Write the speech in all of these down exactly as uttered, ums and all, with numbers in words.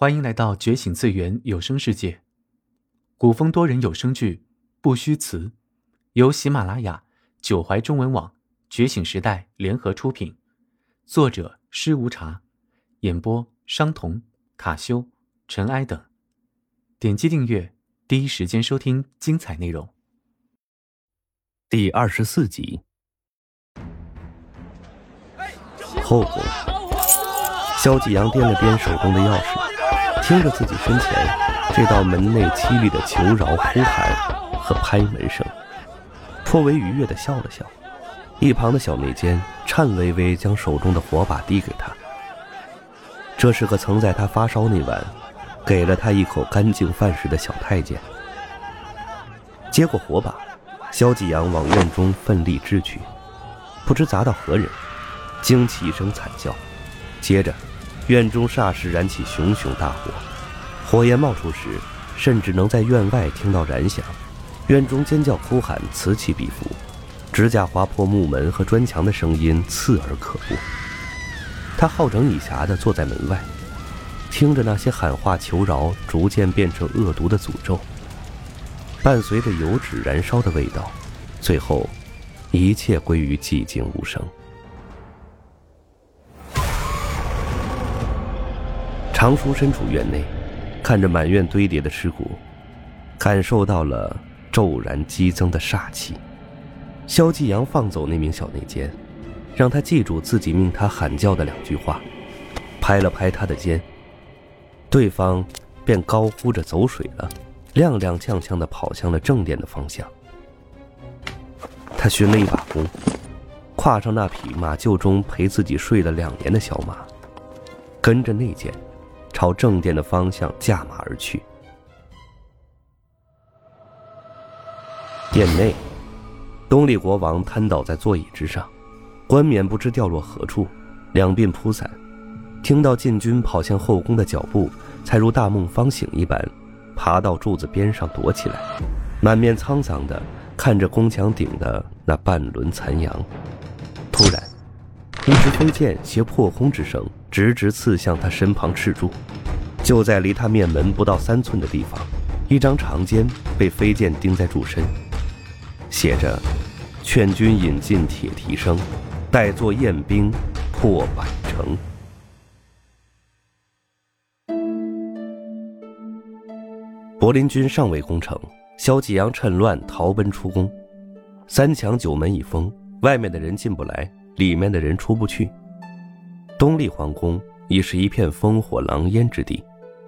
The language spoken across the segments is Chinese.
欢迎来到觉醒次元有声世界，古风多人有声剧《不虚词》，由喜马拉雅、九怀中文网、觉醒时代联合出品，作者施无茶，演播商童、卡修、尘埃等。点击订阅，第一时间收听精彩内容。 第二十四集。后宫，萧继阳掂了掂手中的钥匙，听着自己身前这道门内凄厉的求饶呼喊和拍门声，颇为愉悦地笑了笑。一旁的小内监颤巍巍将手中的火把递给他，这是个曾在他发烧那晚给了他一口干净饭食的小太监。接过火把，萧继阳往院中奋力掷去，不知砸到何人，惊起一声惨叫，接着院中霎时燃起熊熊大火，火焰冒出时甚至能在院外听到燃响，院中尖叫哭喊此起彼伏，指甲划破木门和砖墙的声音刺耳可怖。他好整以暇地坐在门外，听着那些喊话求饶逐渐变成恶毒的诅咒，伴随着油脂燃烧的味道，最后一切归于寂静无声。常叔身处院内，看着满院堆叠的尸骨，感受到了骤然激增的煞气。萧继阳放走那名小内监，让他记住自己命他喊叫的两句话，拍了拍他的肩，对方便高呼着走水了，踉踉跄跄地跑向了正殿的方向。他寻了一把弓，跨上那匹马厩中陪自己睡了两年的小马，跟着内监朝正殿的方向驾马而去。殿内，东丽国王瘫倒在座椅之上，冠冕不知掉落何处，两鬓铺散。听到禁军跑向后宫的脚步，才如大梦方醒一般，爬到柱子边上躲起来，满面沧桑地看着宫墙顶的那半轮残阳。突然，一支飞剑携破空之声直直刺向他身旁赤柱。就在离他面门不到三寸的地方，一张长笺被飞剑钉在柱身，写着劝君引进铁蹄声，待作燕兵破百城。柏林军尚未攻城，萧继阳趁乱逃奔出宫。三墙九门已封，外面的人进不来，里面的人出不去。东丽皇宫已是一片烽火狼烟之地。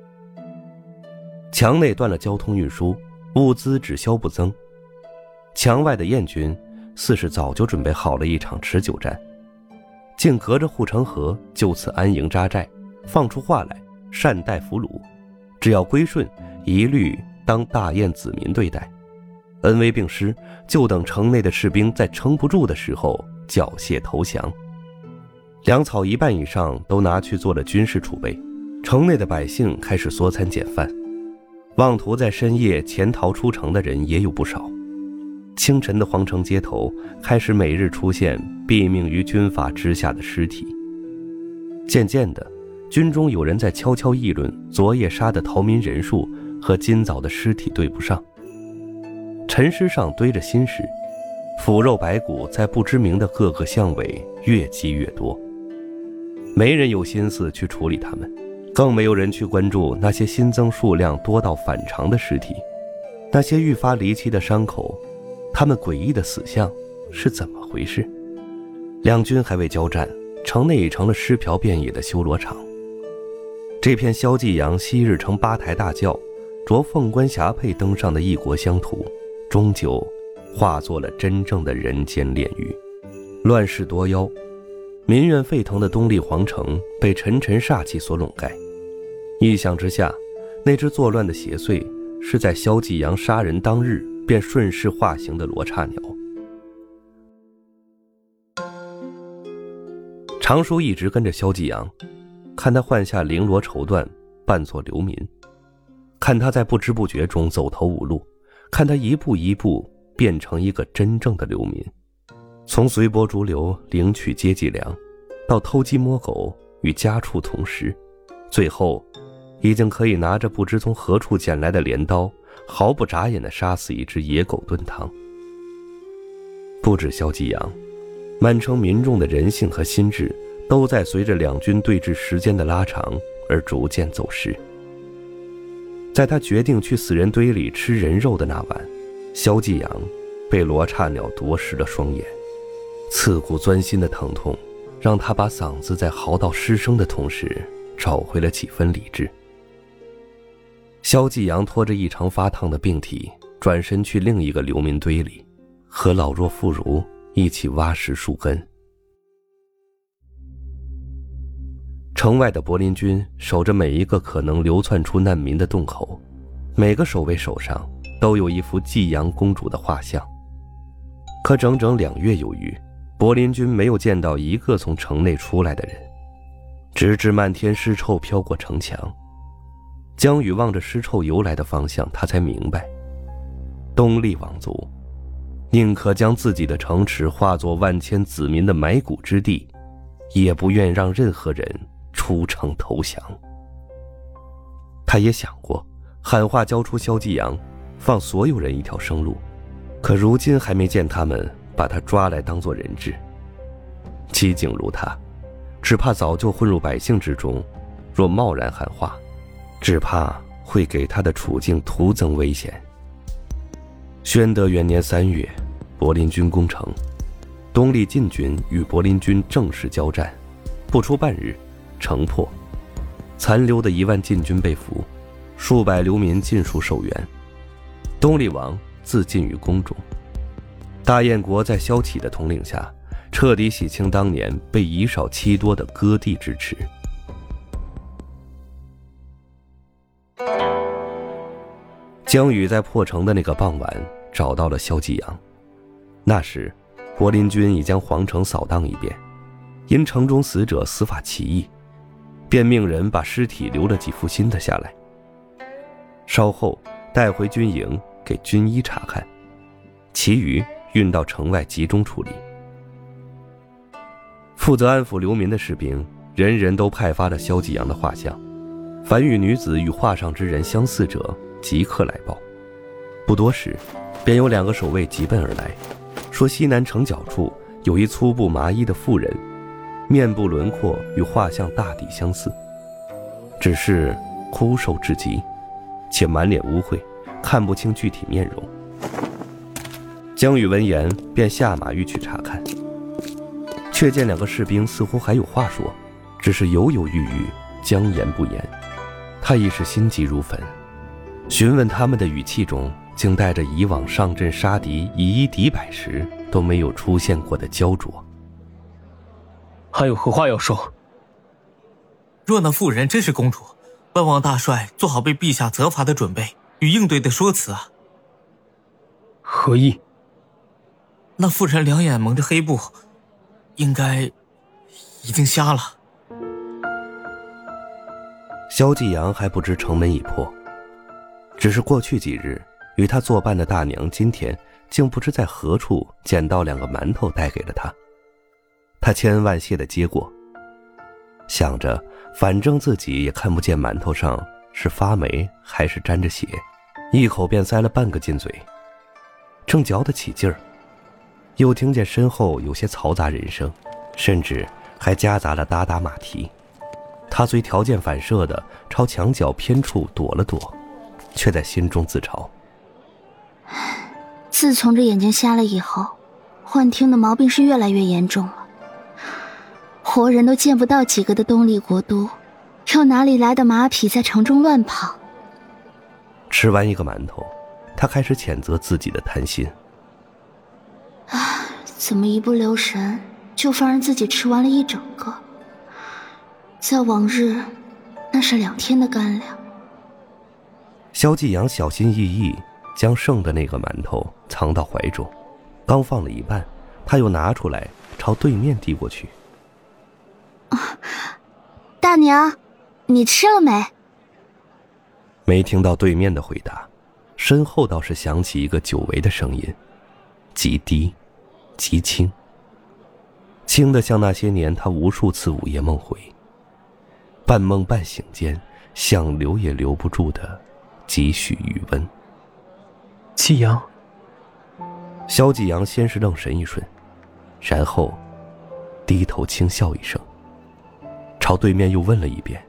墙内断了交通运输，物资只消不增。墙外的燕军似是早就准备好了一场持久战，竟隔着护城河就此安营扎寨，放出话来善待俘虏，只要归顺，一律当大燕子民对待。恩威并施，就等城内的士兵在撑不住的时候缴械投降。粮草一半以上都拿去做了军事储备，城内的百姓开始缩餐减饭，妄图在深夜潜逃出城的人也有不少。清晨的皇城街头开始每日出现毙命于军阀之下的尸体。渐渐的，军中有人在悄悄议论昨夜杀的逃民人数和今早的尸体对不上。陈尸上堆着新尸，腐肉白骨在不知名的各个巷尾越积越多，没人有心思去处理它们，更没有人去关注那些新增数量多到反常的尸体，那些愈发离奇的伤口，他们诡异的死相是怎么回事？两军还未交战，城内已成了尸瓢遍野的修罗场。这片萧继阳昔日乘八抬大轿着凤冠霞帔登上的异国乡土，终究化作了真正的人间炼狱。乱世多妖，民怨沸腾的东丽皇城被沉沉煞气所笼盖。一想之下，那只作乱的邪祟是在萧继阳杀人当日便顺势化形的罗刹鸟。常叔一直跟着萧继阳，看他换下绫罗绸缎，扮作流民，看他在不知不觉中走投无路，看他一步一步变成一个真正的流民，从随波逐流领取接济粮，到偷鸡摸狗与家畜同食，最后已经可以拿着不知从何处捡来的镰刀，毫不眨眼地杀死一只野狗炖汤。不止萧继阳，满城民众的人性和心智都在随着两军对峙时间的拉长而逐渐走失。在他决定去死人堆里吃人肉的那晚，萧继阳被罗刹鸟夺食了双眼，刺骨钻心的疼痛让他把嗓子在嚎啕失声的同时找回了几分理智。萧继阳拖着异常发烫的病体，转身去另一个流民堆里，和老弱妇孺一起挖食树根。城外的柏林军守着每一个可能流窜出难民的洞口，每个守卫手上都有一幅继阳公主的画像。可整整两月有余，柏林军没有见到一个从城内出来的人，直至漫天尸臭飘过城墙。江宇望着尸臭游来的方向，他才明白，东厉王族宁可将自己的城池化作万千子民的埋骨之地，也不愿让任何人出城投降。他也想过喊话交出萧继阳，放所有人一条生路，可如今还没见他们把他抓来当作人质。机警如他，只怕早就混入百姓之中，若贸然喊话，只怕会给他的处境徒增危险。宣德元年三月，柏林军攻城，东厉晋军与柏林军正式交战，不出半日，城破，残留的一万晋军被俘，数百流民尽数受援。东厉王自尽于宫中。大燕国在萧启的统领下，彻底洗清当年被以少欺多的割地之耻。江宇在破城的那个傍晚找到了萧继阳。那时柏林军已将皇城扫荡一遍，因城中死者死法奇异，便命人把尸体留了几副新的下来，稍后带回军营给军医查看，其余运到城外集中处理。负责安抚流民的士兵人人都派发了萧继阳的画像，凡与女子与画上之人相似者即刻来报。不多时，便有两个守卫急奔而来，说西南城角处有一粗布麻衣的妇人，面部轮廓与画像大抵相似，只是枯瘦至极，且满脸污秽，看不清具体面容。江宇闻言便下马欲去查看，却见两个士兵似乎还有话说，只是犹犹豫豫，将言不言。他已是心急如焚，询问他们的语气中竟带着以往上阵杀敌以一敌百时都没有出现过的焦灼。 还有何话要说？ 若那妇人真是公主，万望大帅做好被陛下责罚的准备与应对的说辞啊。 何意？ 那妇人两眼蒙着黑布，应该已经瞎了。 萧继阳还不知城门已破，只是过去几日与他作伴的大娘今天竟不知在何处捡到两个馒头带给了他。他千恩万谢地接过，想着反正自己也看不见馒头上是发霉还是沾着血，一口便塞了半个进嘴。正嚼得起劲儿，又听见身后有些嘈杂人声，甚至还夹杂了哒哒马蹄。他虽条件反射地朝墙角偏处躲了躲，却在心中自嘲， 自从这眼睛瞎了以后，幻听的毛病是越来越严重了。活人都见不到几个的东厉国都，又哪里来的马匹在城中乱跑？ 吃完一个馒头，他开始谴责自己的贪心。 啊，怎么一不留神就放任自己吃完了一整个？在往日，那是两天的干粮。 萧继阳小心翼翼将剩的那个馒头藏到怀中，刚放了一半，他又拿出来朝对面递过去。 啊，大娘，你吃了没？ 没听到对面的回答，身后倒是响起一个久违的声音，极低极轻，轻得像那些年他无数次午夜梦回。半梦半醒间， 想留也留不住的几许余温。 季阳。 萧继阳先是愣神一瞬，然后低头轻笑一声，朝对面又问了一遍：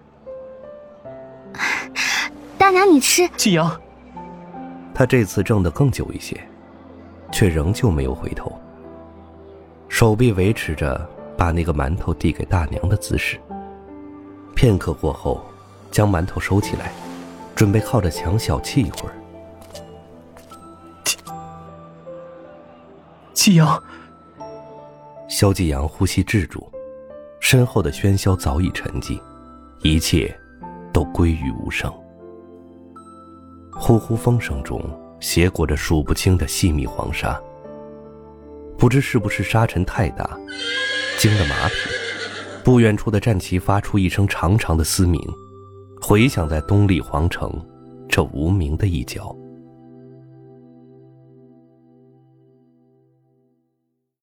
大娘你吃。 季阳。 他这次怔得更久一些，却仍旧没有回头，手臂维持着把那个馒头递给大娘的姿势。片刻过后，将馒头收起来，准备靠着墙小憩一会儿。 季阳。 萧继阳呼吸滞住，身后的喧嚣早已沉寂，一切都归于无声。呼呼风声中挟裹着数不清的细密黄沙，不知是不是沙尘太大惊了马匹，不远处的战旗发出一声长长的嘶鸣，回响在东丽皇城这无名的一角。